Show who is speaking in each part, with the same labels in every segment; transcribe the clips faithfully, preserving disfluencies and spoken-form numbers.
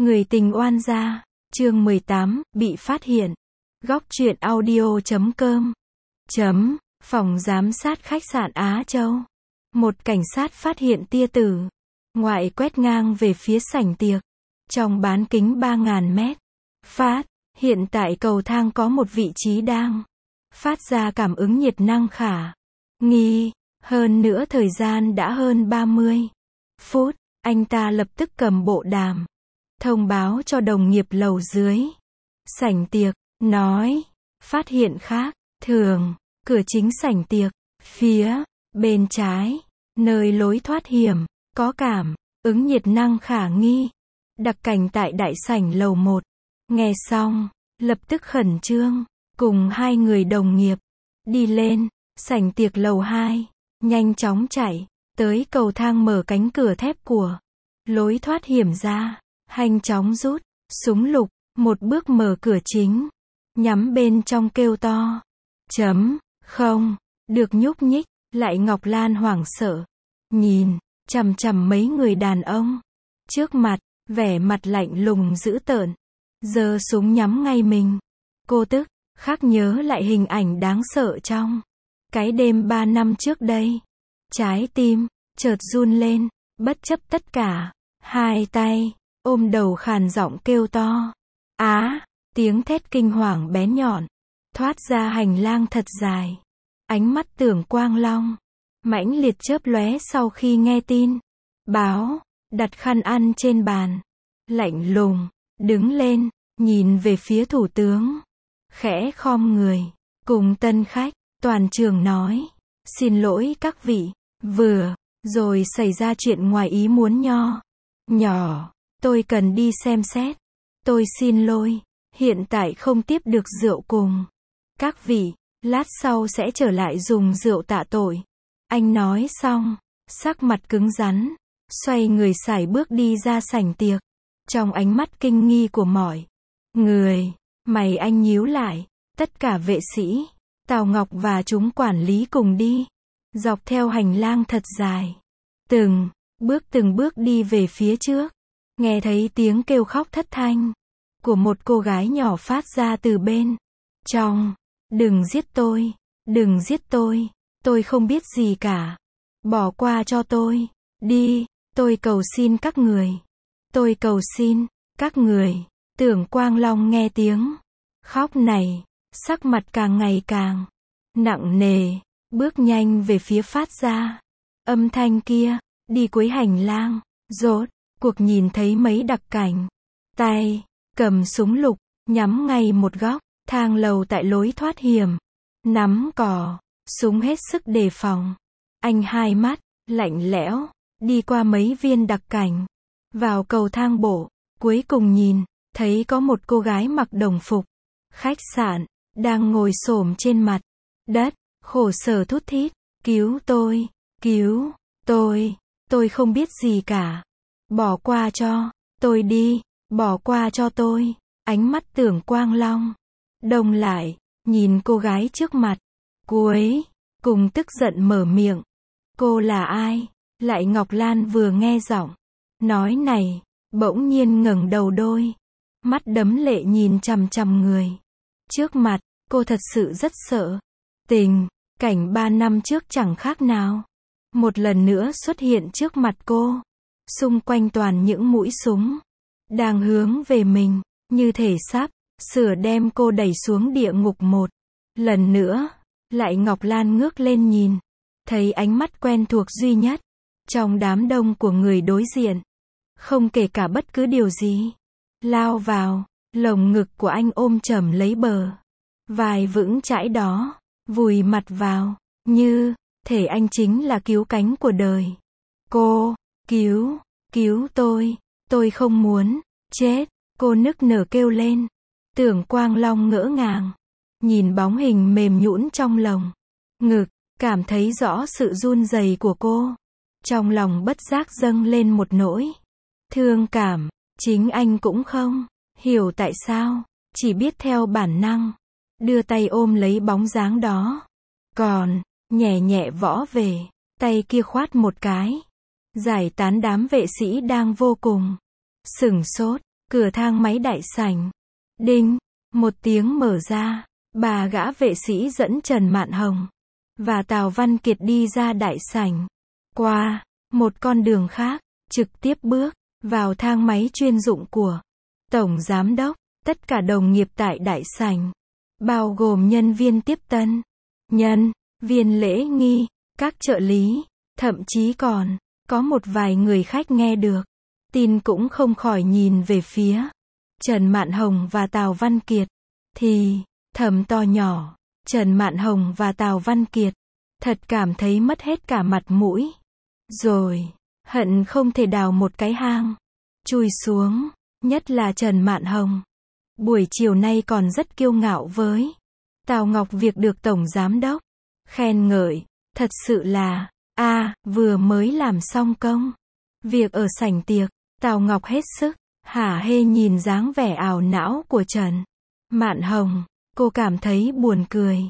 Speaker 1: Người tình oan gia, chương mười tám, bị phát hiện. Góc truyện audio chấm com. Chấm, phòng giám sát khách sạn Á Châu. Một cảnh sát phát hiện tia tử. Ngoại quét ngang về phía sảnh tiệc. Trong bán kính ba nghìn mét. Phát, hiện tại cầu thang có một vị trí đang phát ra cảm ứng nhiệt năng khả nghi. Hơn nữa thời gian đã hơn ba mươi phút. Anh ta lập tức cầm bộ đàm. Thông báo cho đồng nghiệp lầu dưới sảnh tiệc, nói, phát hiện khác thường, cửa chính sảnh tiệc, phía bên trái, nơi lối thoát hiểm, có cảm ứng nhiệt năng khả nghi. Đặc cảnh tại đại sảnh lầu một. Nghe xong, lập tức khẩn trương, cùng hai người đồng nghiệp, đi lên, sảnh tiệc lầu hai, nhanh chóng chạy, tới cầu thang mở cánh cửa thép của lối thoát hiểm ra. Hành chóng rút súng lục, một bước mở cửa chính, nhắm bên trong kêu to. Chấm, không, được nhúc nhích, lại Ngọc Lan hoảng sợ, nhìn, chằm chằm mấy người đàn ông. Trước mặt, vẻ mặt lạnh lùng dữ tợn, giơ súng nhắm ngay mình. Cô tức, khắc nhớ lại hình ảnh đáng sợ trong cái đêm ba năm trước đây. Trái tim, chợt run lên, bất chấp tất cả, hai tay ôm đầu khàn giọng kêu to. Á, tiếng thét kinh hoàng bén nhọn, thoát ra hành lang thật dài. Ánh mắt Tưởng Quang Long mãnh liệt chớp lóe sau khi nghe tin báo, đặt khăn ăn trên bàn, lạnh lùng, đứng lên, nhìn về phía thủ tướng, khẽ khom người, cùng tân khách, toàn trường nói, xin lỗi các vị, vừa rồi xảy ra chuyện ngoài ý muốn nho nhỏ. Tôi cần đi xem xét. Tôi xin lỗi, hiện tại không tiếp được rượu cùng các vị, lát sau sẽ trở lại dùng rượu tạ tội. Anh nói xong, sắc mặt cứng rắn, xoay người sải bước đi ra sảnh tiệc. Trong ánh mắt kinh nghi của mọi người, mày anh nhíu lại, tất cả vệ sĩ, Tào Ngọc và chúng quản lý cùng đi, dọc theo hành lang thật dài. Từng bước từng bước đi về phía trước. Nghe thấy tiếng kêu khóc thất thanh của một cô gái nhỏ phát ra từ bên trong. Đừng giết tôi, đừng giết tôi, tôi không biết gì cả. Bỏ qua cho tôi, đi, tôi cầu xin các người. Tôi cầu xin, các người. Tưởng Quang Long nghe tiếng khóc này, sắc mặt càng ngày càng nặng nề, bước nhanh về phía phát ra âm thanh kia, đi cuối hành lang, rốt cuộc nhìn thấy mấy đặc cảnh, tay cầm súng lục, nhắm ngay một góc thang lầu tại lối thoát hiểm, nắm cò súng hết sức đề phòng. Anh hai mắt lạnh lẽo đi qua mấy viên đặc cảnh, vào cầu thang bộ, cuối cùng nhìn thấy có một cô gái mặc đồng phục khách sạn đang ngồi xổm trên mặt đất, khổ sở thút thít, cứu tôi, cứu tôi, tôi không biết gì cả. Bỏ qua cho tôi đi, bỏ qua cho tôi. Ánh mắt Tưởng Quang Long đông lại, nhìn cô gái trước mặt, cuối cùng tức giận mở miệng. Cô là ai? Lại Ngọc Lan vừa nghe giọng nói này, bỗng nhiên ngẩng đầu, đôi mắt đẫm lệ nhìn chằm chằm người trước mặt. Cô thật sự rất sợ. Tình cảnh ba năm trước chẳng khác nào một lần nữa xuất hiện trước mặt cô. Xung quanh toàn những mũi súng đang hướng về mình, như thể sắp sửa đem cô đẩy xuống địa ngục một lần nữa. Lại Ngọc Lan ngước lên nhìn, thấy ánh mắt quen thuộc duy nhất trong đám đông của người đối diện, không kể cả bất cứ điều gì, lao vào lồng ngực của anh, ôm chầm lấy bờ vai vững chãi đó, vùi mặt vào, như thể anh chính là cứu cánh của đời cô. Cứu, cứu tôi, tôi không muốn chết, cô nức nở kêu lên. Tưởng Quang Long ngỡ ngàng, nhìn bóng hình mềm nhũn trong lồng ngực, cảm thấy rõ sự run rẩy của cô. Trong lòng bất giác dâng lên một nỗi thương cảm, chính anh cũng không hiểu tại sao, chỉ biết theo bản năng đưa tay ôm lấy bóng dáng đó, còn nhẹ nhẹ võ về, tay kia khoát một cái, giải tán đám vệ sĩ đang vô cùng sửng sốt. cửa thang máy đại sảnh. Đinh, một tiếng mở ra, bà gã vệ sĩ dẫn Trần Mạn Hồng và Tào Văn Kiệt đi ra đại sảnh, qua một con đường khác, trực tiếp bước vào thang máy chuyên dụng của Tổng Giám Đốc. Tất cả đồng nghiệp tại đại sảnh, bao gồm nhân viên tiếp tân, nhân viên lễ nghi, các trợ lý, thậm chí còn có một vài người khách nghe được tin cũng không khỏi nhìn về phía Trần Mạn Hồng và Tào Văn Kiệt, thì thầm to nhỏ. Trần Mạn Hồng và Tào Văn Kiệt thật cảm thấy mất hết cả mặt mũi, rồi hận không thể đào một cái hang chui xuống. Nhất là Trần Mạn Hồng, buổi chiều nay còn rất kiêu ngạo với Tào Ngọc việc được Tổng Giám Đốc khen ngợi, thật sự là, a à, vừa mới làm xong công việc ở sảnh tiệc. Tào Ngọc hết sức hả hê nhìn dáng vẻ ảo não của Trần Mạn Hồng, cô cảm thấy buồn cười,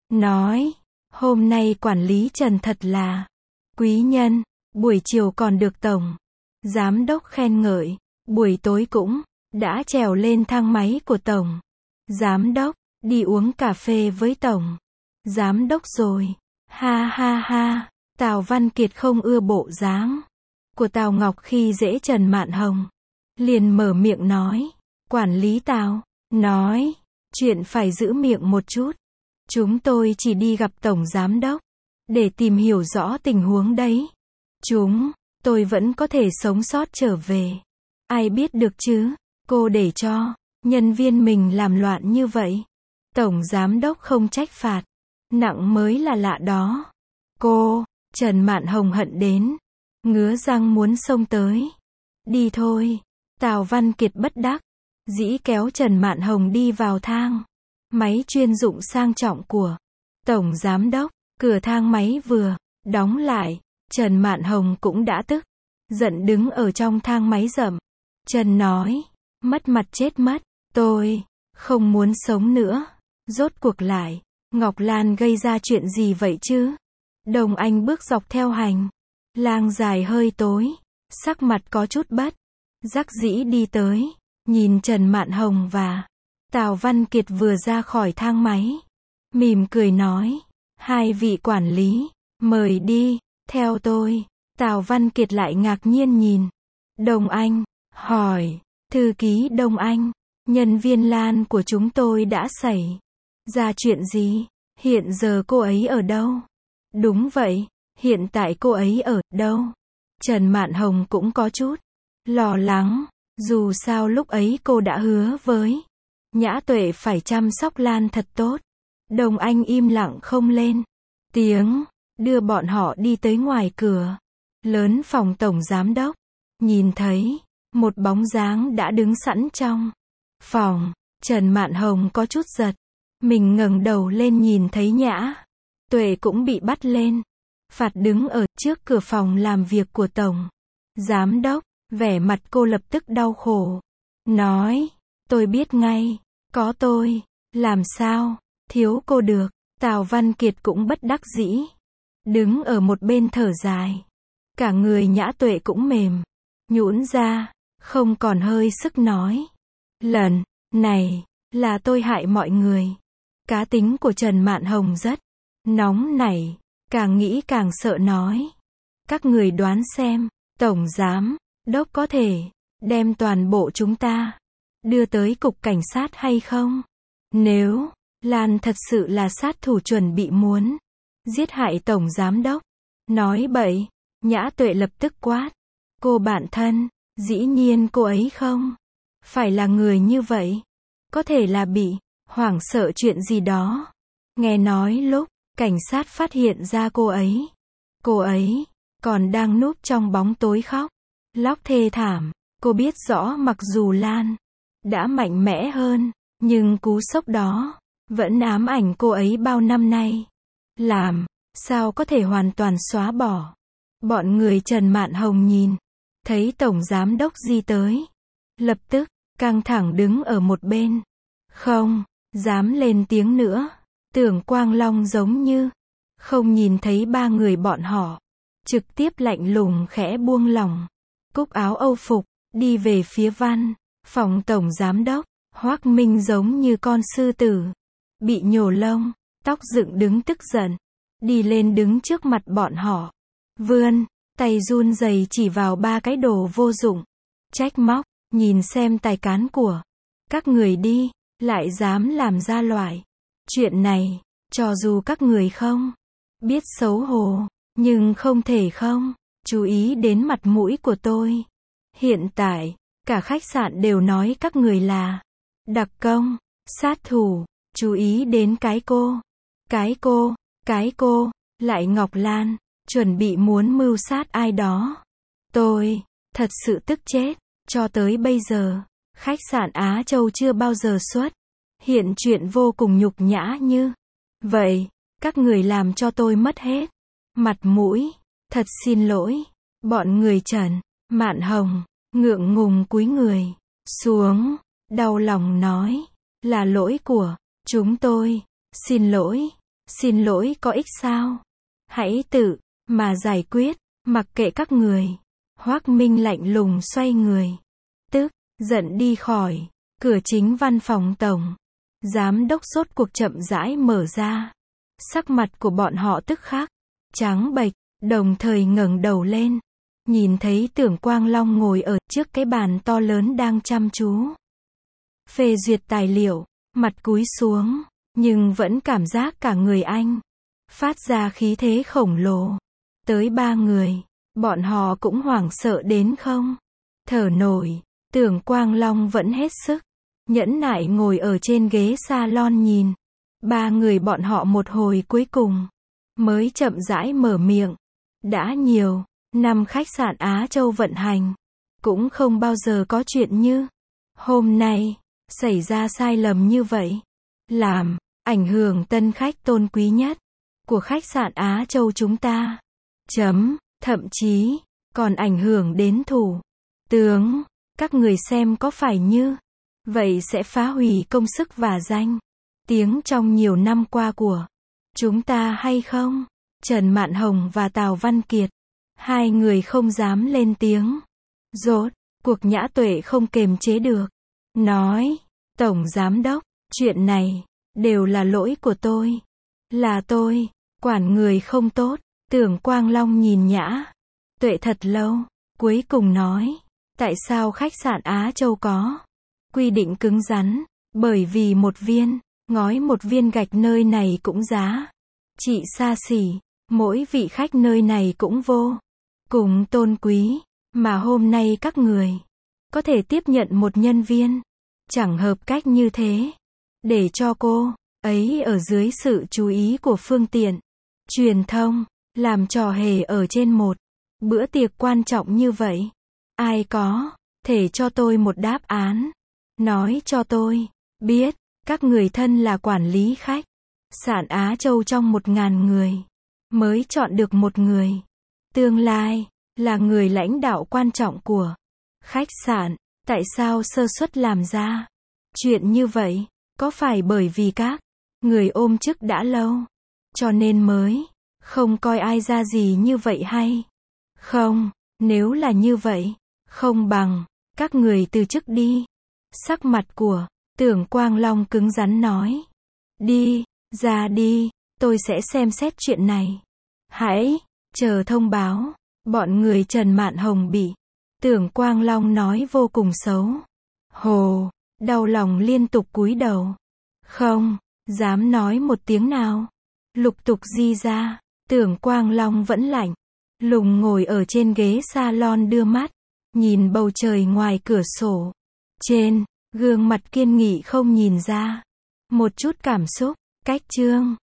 Speaker 1: nói, hôm nay quản lý Trần thật là quý nhân, buổi chiều còn được Tổng Giám Đốc khen ngợi, buổi tối cũng đã trèo lên thang máy của Tổng Giám Đốc, đi uống cà phê với Tổng Giám Đốc rồi. Ha ha ha, Tào Văn Kiệt không ưa bộ dáng của Tào Ngọc khi dễ Trần Mạn Hồng, liền mở miệng nói, quản lý Tào, nói, chuyện phải giữ miệng một chút. Chúng tôi chỉ đi gặp Tổng Giám Đốc để tìm hiểu rõ tình huống đấy. Chúng tôi vẫn có thể sống sót trở về. Ai biết được chứ, cô để cho nhân viên mình làm loạn như vậy. Tổng Giám Đốc không trách phạt nặng mới là lạ đó. Cô, Trần Mạn Hồng hận đến ngứa răng muốn xông tới. Đi thôi. Tào Văn Kiệt bất đắc dĩ kéo Trần Mạn Hồng đi vào thang máy chuyên dụng sang trọng của Tổng Giám Đốc. Cửa thang máy vừa đóng lại, Trần Mạn Hồng cũng đã tức giận đứng ở trong thang máy rậm. Trần nói, mất mặt chết mất, tôi không muốn sống nữa. Rốt cuộc lại, Ngọc Lan gây ra chuyện gì vậy chứ? Đồng Anh bước dọc theo hành lang dài hơi tối, sắc mặt có chút bất đắc dĩ đi tới, nhìn Trần Mạn Hồng và Tào Văn Kiệt vừa ra khỏi thang máy, mỉm cười nói, hai vị quản lý, mời đi, theo tôi. Tào Văn Kiệt lại ngạc nhiên nhìn Đồng Anh, hỏi, thư ký Đồng Anh, nhân viên Lan của chúng tôi đã xảy ra chuyện gì? Hiện giờ cô ấy ở đâu? Đúng vậy, hiện tại cô ấy ở đâu? Trần Mạn Hồng cũng có chút lo lắng, dù sao lúc ấy cô đã hứa với Nhã Tuệ phải chăm sóc Lan thật tốt. Đồng Anh im lặng không lên tiếng, đưa bọn họ đi tới ngoài cửa lớn phòng Tổng Giám Đốc. Nhìn thấy một bóng dáng đã đứng sẵn trong phòng, Trần Mạn Hồng có chút giật mình, ngẩng đầu lên nhìn thấy Nhã Tuệ cũng bị bắt lên phạt đứng ở trước cửa phòng làm việc của Tổng Giám Đốc. Vẻ mặt cô lập tức đau khổ, nói, tôi biết ngay, có tôi, làm sao thiếu cô được. Tào Văn Kiệt cũng bất đắc dĩ đứng ở một bên thở dài, cả người Nhã Tuệ cũng mềm nhũn ra, không còn hơi sức nói, lần này là tôi hại mọi người. Cá tính của Trần Mạn Hồng rất nóng nảy, càng nghĩ càng sợ, nói, các người đoán xem, Tổng Giám Đốc có thể đem toàn bộ chúng ta đưa tới cục cảnh sát hay không? Nếu Lan thật sự là sát thủ chuẩn bị muốn giết hại Tổng Giám Đốc, nói bậy. Nhã Tuệ lập tức quát, cô bạn thân, dĩ nhiên cô ấy không phải là người như vậy, có thể là bị hoảng sợ chuyện gì đó. Nghe nói lúc cảnh sát phát hiện ra cô ấy, cô ấy còn đang núp trong bóng tối khóc lóc thê thảm. Cô biết rõ mặc dù Lan đã mạnh mẽ hơn, nhưng cú sốc đó vẫn ám ảnh cô ấy bao năm nay. Làm sao có thể hoàn toàn xóa bỏ. Bọn người Trần Mạn Hồng nhìn thấy Tổng Giám Đốc Di tới, lập tức căng thẳng đứng ở một bên, không dám lên tiếng nữa. Tưởng Quang Long giống như không nhìn thấy ba người bọn họ, trực tiếp lạnh lùng khẽ buông lỏng cúc áo âu phục, đi về phía Văn Phòng tổng giám đốc, Hoắc Minh giống như con sư tử, bị nhổ lông, tóc dựng đứng tức giận, đi lên đứng trước mặt bọn họ, vươn tay run rẩy chỉ vào ba cái đồ vô dụng, trách móc, nhìn xem tài cán của các người đi, lại dám làm ra loại chuyện này, cho dù các người không biết xấu hổ, nhưng không thể không chú ý đến mặt mũi của tôi. Hiện tại, cả khách sạn đều nói các người là đặc công, sát thủ, chú ý đến cái cô, cái cô, cái cô, lại Ngọc Lan, chuẩn bị muốn mưu sát ai đó. Tôi, thật sự tức chết, cho tới bây giờ, khách sạn Á Châu chưa bao giờ xuất hiện chuyện vô cùng nhục nhã như vậy, các người làm cho tôi mất hết mặt mũi, thật xin lỗi. Bọn người Trần Mạn Hồng, ngượng ngùng cúi người xuống, đau lòng nói, là lỗi của chúng tôi, xin lỗi, xin lỗi có ích sao? Hãy tự mà giải quyết, mặc kệ các người. Hoắc Minh lạnh lùng xoay người, tức giận đi khỏi cửa chính văn phòng tổng giám đốc. Rốt cuộc chậm rãi mở ra, sắc mặt của bọn họ tức khắc trắng bệch, đồng thời ngẩng đầu lên, nhìn thấy Tưởng Quang Long ngồi ở trước cái bàn to lớn đang chăm chú phê duyệt tài liệu, mặt cúi xuống, nhưng vẫn cảm giác cả người anh phát ra khí thế khổng lồ. Tới ba người, bọn họ cũng hoảng sợ đến không thở nổi. Tưởng Quang Long vẫn hết sức nhẫn nại ngồi ở trên ghế salon nhìn ba người bọn họ một hồi, cuối cùng mới chậm rãi mở miệng. Đã nhiều năm khách sạn Á Châu vận hành, cũng không bao giờ có chuyện như hôm nay xảy ra sai lầm như vậy, làm ảnh hưởng tân khách tôn quý nhất của khách sạn Á Châu chúng ta. Chấm, thậm chí còn ảnh hưởng đến thủ tướng. Các người xem có phải như vậy sẽ phá hủy công sức và danh tiếng trong nhiều năm qua của chúng ta hay không? Trần Mạn Hồng và Tào Văn Kiệt, hai người không dám lên tiếng. Rốt cuộc Nhã Tuệ không kềm chế được, nói, tổng giám đốc, chuyện này đều là lỗi của tôi, là tôi quản người không tốt. Tưởng Quang Long nhìn Nhã Tuệ thật lâu, cuối cùng nói, tại sao khách sạn Á Châu có quy định cứng rắn? Bởi vì một viên ngói, một viên gạch nơi này cũng giá trị xa xỉ, mỗi vị khách nơi này cũng vô cùng tôn quý, mà hôm nay các người có thể tiếp nhận một nhân viên chẳng hợp cách như thế, để cho cô ấy ở dưới sự chú ý của phương tiện truyền thông, làm trò hề ở trên một bữa tiệc quan trọng như vậy. Ai có thể cho tôi một đáp án, nói cho tôi biết. Các người thân là quản lý khách sạn Á Châu trong một ngàn người, mới chọn được một người, tương lai là người lãnh đạo quan trọng của khách sạn. Tại sao sơ suất làm ra chuyện như vậy? Có phải bởi vì các người ôm chức đã lâu, cho nên mới không coi ai ra gì như vậy hay không? Nếu là như vậy, không bằng các người từ chức đi. Sắc mặt của Tưởng Quang Long cứng rắn nói, đi ra đi, tôi sẽ xem xét chuyện này. Hãy chờ thông báo. Bọn người Trần Mạn Hồng bị Tưởng Quang Long nói vô cùng xấu hổ, đau lòng liên tục cúi đầu, không dám nói một tiếng nào. Lục tục di ra. Tưởng Quang Long vẫn lạnh lùng ngồi ở trên ghế salon, đưa mắt nhìn bầu trời ngoài cửa sổ. Trên gương mặt kiên nghị không nhìn ra một chút cảm xúc. Cách chương